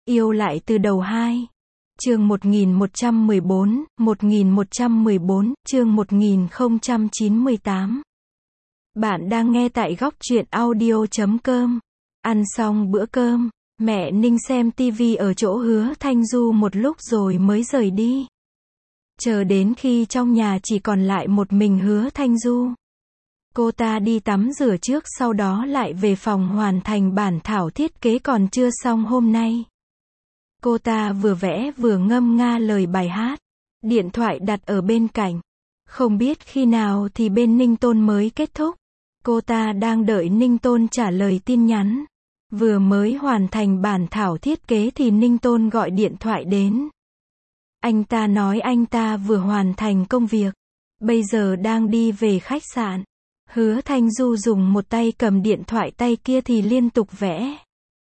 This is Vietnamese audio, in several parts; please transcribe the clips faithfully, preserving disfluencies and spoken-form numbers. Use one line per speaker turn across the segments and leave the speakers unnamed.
Yêu lại từ đầu hai. Chương một nghìn một trăm mười bốn, một nghìn một trăm mười bốn, chương một nghìn không trăm chín mươi tám. Bạn đang nghe tại góc truyện audio chấm com. Ăn xong bữa cơm, mẹ Ninh xem tivi ở chỗ Hứa Thanh Du một lúc rồi mới rời đi. Chờ đến khi trong nhà chỉ còn lại một mình Hứa Thanh Du. Cô ta đi tắm rửa trước, sau đó lại về phòng hoàn thành bản thảo thiết kế còn chưa xong hôm nay. Cô ta vừa vẽ vừa ngâm nga lời bài hát. Điện thoại đặt ở bên cạnh. Không biết khi nào thì bên Ninh Tôn mới kết thúc. Cô ta đang đợi Ninh Tôn trả lời tin nhắn. Vừa mới hoàn thành bản thảo thiết kế thì Ninh Tôn gọi điện thoại đến. Anh ta nói anh ta vừa hoàn thành công việc. Bây giờ đang đi về khách sạn. Hứa Thanh Du dùng một tay cầm điện thoại, tay kia thì liên tục vẽ.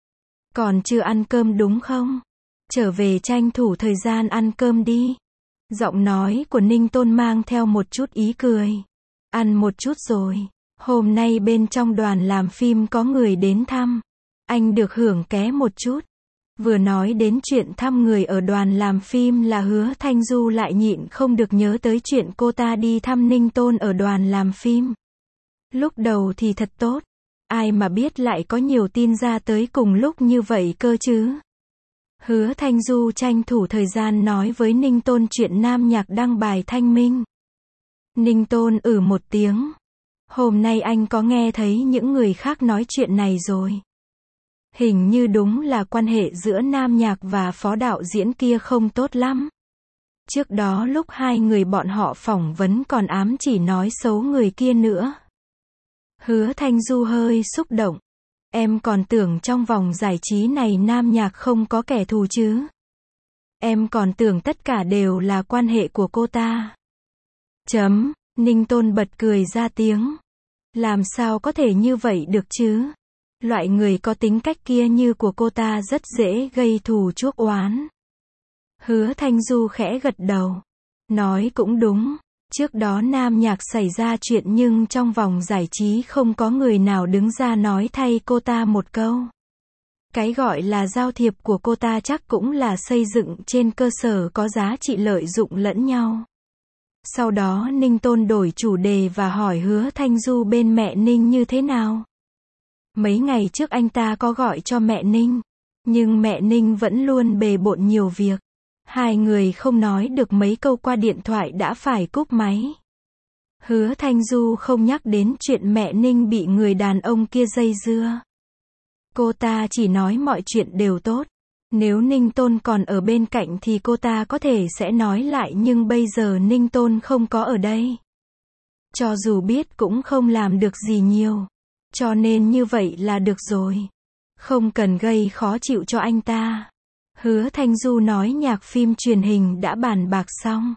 Còn chưa ăn cơm đúng không? Trở về tranh thủ thời gian ăn cơm đi. Giọng nói của Ninh Tôn mang theo một chút ý cười. Ăn một chút rồi. Hôm nay bên trong đoàn làm phim có người đến thăm. Anh được hưởng ké một chút. Vừa nói đến chuyện thăm người ở đoàn làm phim là Hứa Thanh Du lại nhịn không được nhớ tới chuyện cô ta đi thăm Ninh Tôn ở đoàn làm phim. Lúc đầu thì thật tốt. Ai mà biết lại có nhiều tin ra tới cùng lúc như vậy cơ chứ. Hứa Thanh Du tranh thủ thời gian nói với Ninh Tôn chuyện Nam Nhạc đăng bài thanh minh. Ninh Tôn ử một tiếng. Hôm nay anh có nghe thấy những người khác nói chuyện này rồi. Hình như đúng là quan hệ giữa Nam Nhạc và phó đạo diễn kia không tốt lắm. Trước đó lúc hai người bọn họ phỏng vấn còn ám chỉ nói xấu người kia nữa. Hứa Thanh Du hơi xúc động. Em còn tưởng trong vòng giải trí này Nam Nhạc không có kẻ thù chứ. Em còn tưởng tất cả đều là quan hệ của cô ta. Chấm, Ninh Tôn bật cười ra tiếng. Làm sao có thể như vậy được chứ? Loại người có tính cách kia như của cô ta rất dễ gây thù chuốc oán. Hứa Thanh Du khẽ gật đầu. Nói cũng đúng. Trước đó Nam Nhạc xảy ra chuyện nhưng trong vòng giải trí không có người nào đứng ra nói thay cô ta một câu. Cái gọi là giao thiệp của cô ta chắc cũng là xây dựng trên cơ sở có giá trị lợi dụng lẫn nhau. Sau đó Ninh Tôn đổi chủ đề và hỏi Hứa Thanh Du bên mẹ Ninh như thế nào. Mấy ngày trước anh ta có gọi cho mẹ Ninh, nhưng mẹ Ninh vẫn luôn bề bộn nhiều việc. Hai người không nói được mấy câu qua điện thoại đã phải cúp máy. Hứa Thanh Du không nhắc đến chuyện mẹ Ninh bị người đàn ông kia dây dưa. Cô ta chỉ nói mọi chuyện đều tốt. Nếu Ninh Tôn còn ở bên cạnh thì cô ta có thể sẽ nói lại, nhưng bây giờ Ninh Tôn không có ở đây. Cho dù biết cũng không làm được gì nhiều. Cho nên như vậy là được rồi. Không cần gây khó chịu cho anh ta. Hứa Thanh Du nói nhạc phim truyền hình đã bàn bạc xong.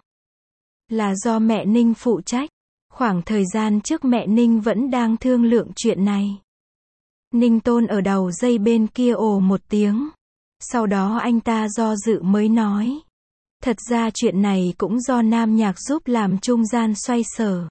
Là do mẹ Ninh phụ trách. Khoảng thời gian trước mẹ Ninh vẫn đang thương lượng chuyện này. Ninh Tôn ở đầu dây bên kia ồ một tiếng. Sau đó anh ta do dự mới nói. Thật ra chuyện này cũng do Nam Nhạc giúp làm trung gian xoay sở.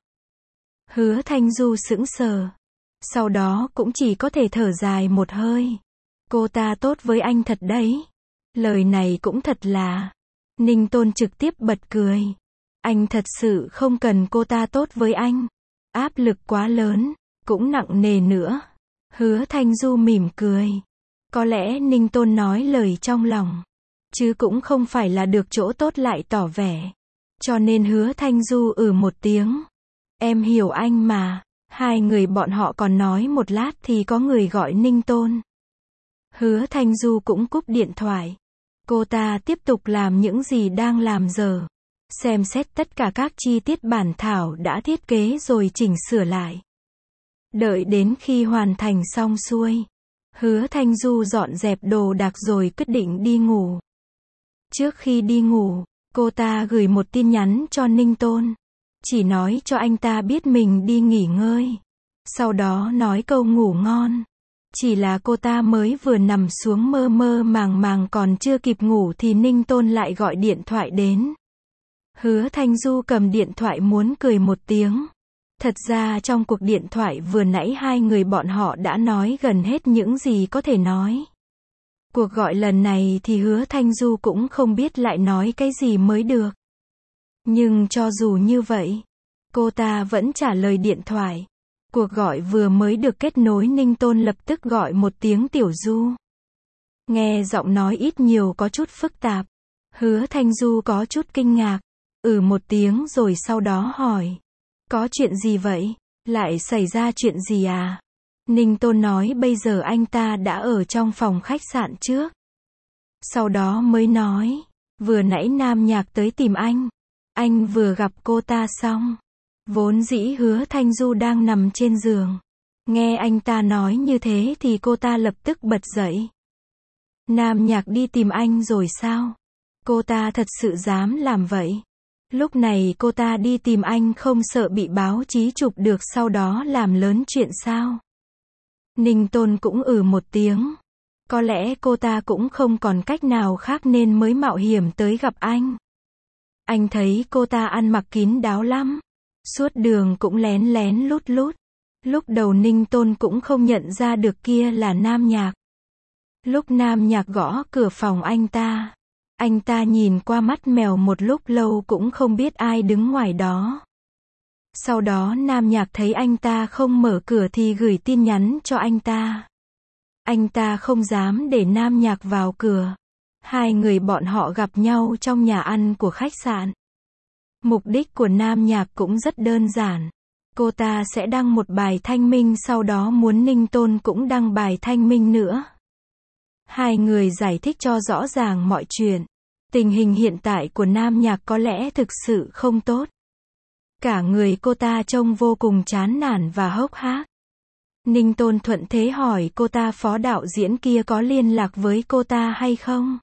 Hứa Thanh Du sững sờ. Sau đó cũng chỉ có thể thở dài một hơi. Cô ta tốt với anh thật đấy. Lời này cũng thật là. Ninh Tôn trực tiếp bật cười. Anh thật sự không cần cô ta tốt với anh. Áp lực quá lớn, cũng nặng nề nữa. Hứa Thanh Du mỉm cười. Có lẽ Ninh Tôn nói lời trong lòng. Chứ cũng không phải là được chỗ tốt lại tỏ vẻ. Cho nên Hứa Thanh Du ừ một tiếng. Em hiểu anh mà. Hai người bọn họ còn nói một lát thì có người gọi Ninh Tôn. Hứa Thanh Du cũng cúp điện thoại. Cô ta tiếp tục làm những gì đang làm giờ. Xem xét tất cả các chi tiết bản thảo đã thiết kế rồi chỉnh sửa lại. Đợi đến khi hoàn thành xong xuôi. Hứa Thanh Du dọn dẹp đồ đạc rồi quyết định đi ngủ. Trước khi đi ngủ, cô ta gửi một tin nhắn cho Ninh Tôn. Chỉ nói cho anh ta biết mình đi nghỉ ngơi. Sau đó nói câu ngủ ngon. Chỉ là cô ta mới vừa nằm xuống mơ mơ màng màng còn chưa kịp ngủ thì Ninh Tôn lại gọi điện thoại đến. Hứa Thanh Du cầm điện thoại muốn cười một tiếng. Thật ra trong cuộc điện thoại vừa nãy hai người bọn họ đã nói gần hết những gì có thể nói. Cuộc gọi lần này thì Hứa Thanh Du cũng không biết lại nói cái gì mới được. Nhưng cho dù như vậy, cô ta vẫn trả lời điện thoại. Cuộc gọi vừa mới được kết nối, Ninh Tôn lập tức gọi một tiếng Tiểu Du. Nghe giọng nói ít nhiều có chút phức tạp. Hứa Thanh Du có chút kinh ngạc. Ừ một tiếng rồi sau đó hỏi. Có chuyện gì vậy? Lại xảy ra chuyện gì à? Ninh Tôn nói bây giờ anh ta đã ở trong phòng khách sạn trước. Sau đó mới nói. Vừa nãy Nam Nhạc tới tìm anh. Anh vừa gặp cô ta xong. Vốn dĩ Hứa Thanh Du đang nằm trên giường. Nghe anh ta nói như thế thì cô ta lập tức bật dậy. Nam Nhạc đi tìm anh rồi sao? Cô ta thật sự dám làm vậy? Lúc này cô ta đi tìm anh không sợ bị báo chí chụp được sau đó làm lớn chuyện sao? Ninh Tôn cũng ừ một tiếng. Có lẽ cô ta cũng không còn cách nào khác nên mới mạo hiểm tới gặp anh. Anh thấy cô ta ăn mặc kín đáo lắm. Suốt đường cũng lén lén lút lút. Lúc đầu Ninh Tôn cũng không nhận ra được kia là Nam Nhạc. Lúc Nam Nhạc gõ cửa phòng anh ta, anh ta nhìn qua mắt mèo một lúc lâu cũng không biết ai đứng ngoài đó. Sau đó Nam Nhạc thấy anh ta không mở cửa thì gửi tin nhắn cho anh ta. Anh ta không dám để Nam Nhạc vào cửa. Hai người bọn họ gặp nhau trong nhà ăn của khách sạn. Mục đích của Nam Nhạc cũng rất đơn giản. Cô ta sẽ đăng một bài thanh minh, sau đó muốn Ninh Tôn cũng đăng bài thanh minh nữa. Hai người giải thích cho rõ ràng mọi chuyện. Tình hình hiện tại của Nam Nhạc có lẽ thực sự không tốt. Cả người cô ta trông vô cùng chán nản và hốc hác. Ninh Tôn thuận thế hỏi cô ta phó đạo diễn kia có liên lạc với cô ta hay không?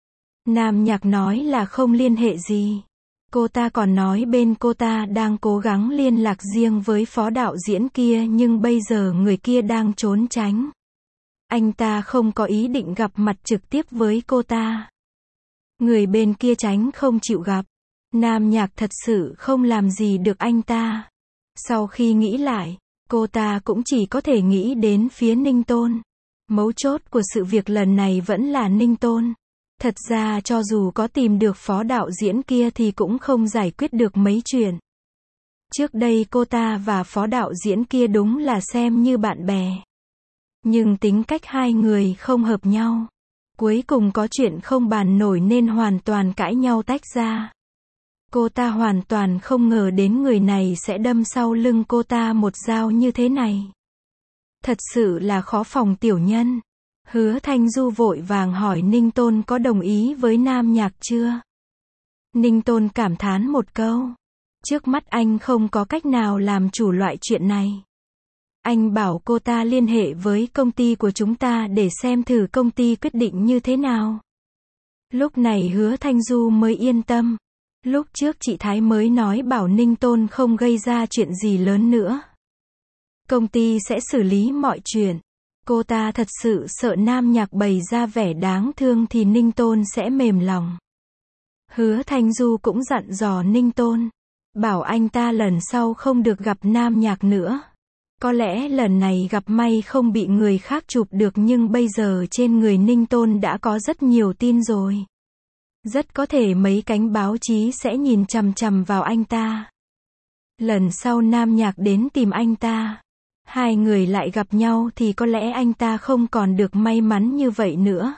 Nam Nhạc nói là không liên hệ gì. Cô ta còn nói bên cô ta đang cố gắng liên lạc riêng với phó đạo diễn kia nhưng bây giờ người kia đang trốn tránh. Anh ta không có ý định gặp mặt trực tiếp với cô ta. Người bên kia tránh không chịu gặp. Nam Nhạc thật sự không làm gì được anh ta. Sau khi nghĩ lại, cô ta cũng chỉ có thể nghĩ đến phía Ninh Tôn. Mấu chốt của sự việc lần này vẫn là Ninh Tôn. Thật ra cho dù có tìm được phó đạo diễn kia thì cũng không giải quyết được mấy chuyện. Trước đây cô ta và phó đạo diễn kia đúng là xem như bạn bè. Nhưng tính cách hai người không hợp nhau. Cuối cùng có chuyện không bàn nổi nên hoàn toàn cãi nhau tách ra. Cô ta hoàn toàn không ngờ đến người này sẽ đâm sau lưng cô ta một dao như thế này. Thật sự là khó phòng tiểu nhân. Hứa Thanh Du vội vàng hỏi Ninh Tôn có đồng ý với Nam Nhạc chưa? Ninh Tôn cảm thán một câu. Trước mắt anh không có cách nào làm chủ loại chuyện này. Anh bảo cô ta liên hệ với công ty của chúng ta để xem thử công ty quyết định như thế nào. Lúc này Hứa Thanh Du mới yên tâm. Lúc trước chị Thái mới nói bảo Ninh Tôn không gây ra chuyện gì lớn nữa. Công ty sẽ xử lý mọi chuyện. Cô ta thật sự sợ Nam Nhạc bày ra vẻ đáng thương thì Ninh Tôn sẽ mềm lòng. Hứa Thanh Du cũng dặn dò Ninh Tôn. Bảo anh ta lần sau không được gặp Nam Nhạc nữa. Có lẽ lần này gặp may không bị người khác chụp được nhưng bây giờ trên người Ninh Tôn đã có rất nhiều tin rồi. Rất có thể mấy cánh báo chí sẽ nhìn chằm chằm vào anh ta. Lần sau Nam Nhạc đến tìm anh ta, hai người lại gặp nhau thì có lẽ anh ta không còn được may mắn như vậy nữa.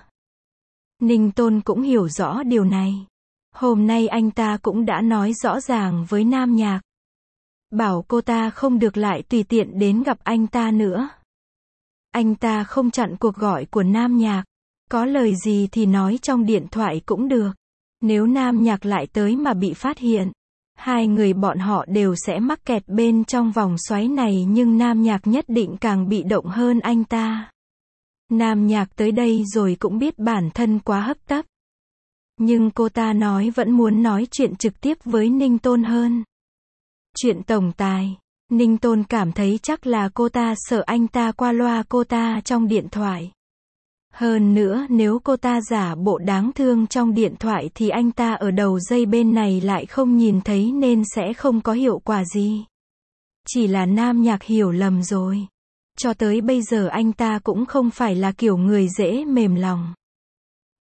Ninh Tôn cũng hiểu rõ điều này. Hôm nay anh ta cũng đã nói rõ ràng với Nam Nhạc. Bảo cô ta không được lại tùy tiện đến gặp anh ta nữa. Anh ta không chặn cuộc gọi của Nam Nhạc. Có lời gì thì nói trong điện thoại cũng được. Nếu Nam Nhạc lại tới mà bị phát hiện, hai người bọn họ đều sẽ mắc kẹt bên trong vòng xoáy này nhưng Nam Nhạc nhất định càng bị động hơn anh ta. Nam Nhạc tới đây rồi cũng biết bản thân quá hấp tấp. Nhưng cô ta nói vẫn muốn nói chuyện trực tiếp với Ninh Tôn hơn. Chuyện tổng tài, Ninh Tôn cảm thấy chắc là cô ta sợ anh ta qua loa cô ta trong điện thoại. Hơn nữa nếu cô ta giả bộ đáng thương trong điện thoại thì anh ta ở đầu dây bên này lại không nhìn thấy nên sẽ không có hiệu quả gì. Chỉ là Nam Nhạc hiểu lầm rồi. Cho tới bây giờ anh ta cũng không phải là kiểu người dễ mềm lòng.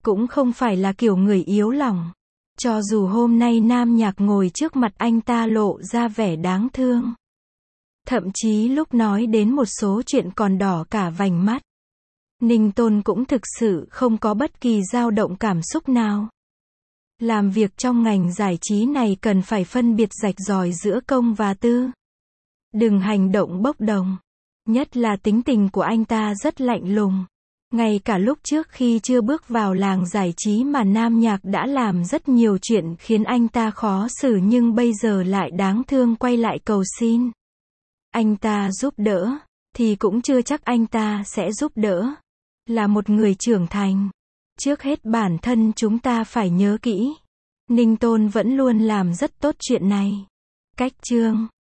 cũng không phải là kiểu người yếu lòng. Cho dù hôm nay Nam Nhạc ngồi trước mặt anh ta lộ ra vẻ đáng thương. Thậm chí lúc nói đến một số chuyện còn đỏ cả vành mắt. Ninh Tôn cũng thực sự không có bất kỳ dao động cảm xúc nào. Làm việc trong ngành giải trí này cần phải phân biệt rạch ròi giữa công và tư. Đừng hành động bốc đồng. Nhất là tính tình của anh ta rất lạnh lùng. Ngay cả lúc trước khi chưa bước vào làng giải trí mà Nam Nhạc đã làm rất nhiều chuyện khiến anh ta khó xử, nhưng bây giờ lại đáng thương quay lại cầu xin anh ta giúp đỡ, thì cũng chưa chắc anh ta sẽ giúp đỡ. Là một người trưởng thành, trước hết bản thân chúng ta phải nhớ kỹ. Ninh Tôn vẫn luôn làm rất tốt chuyện này. Cách chương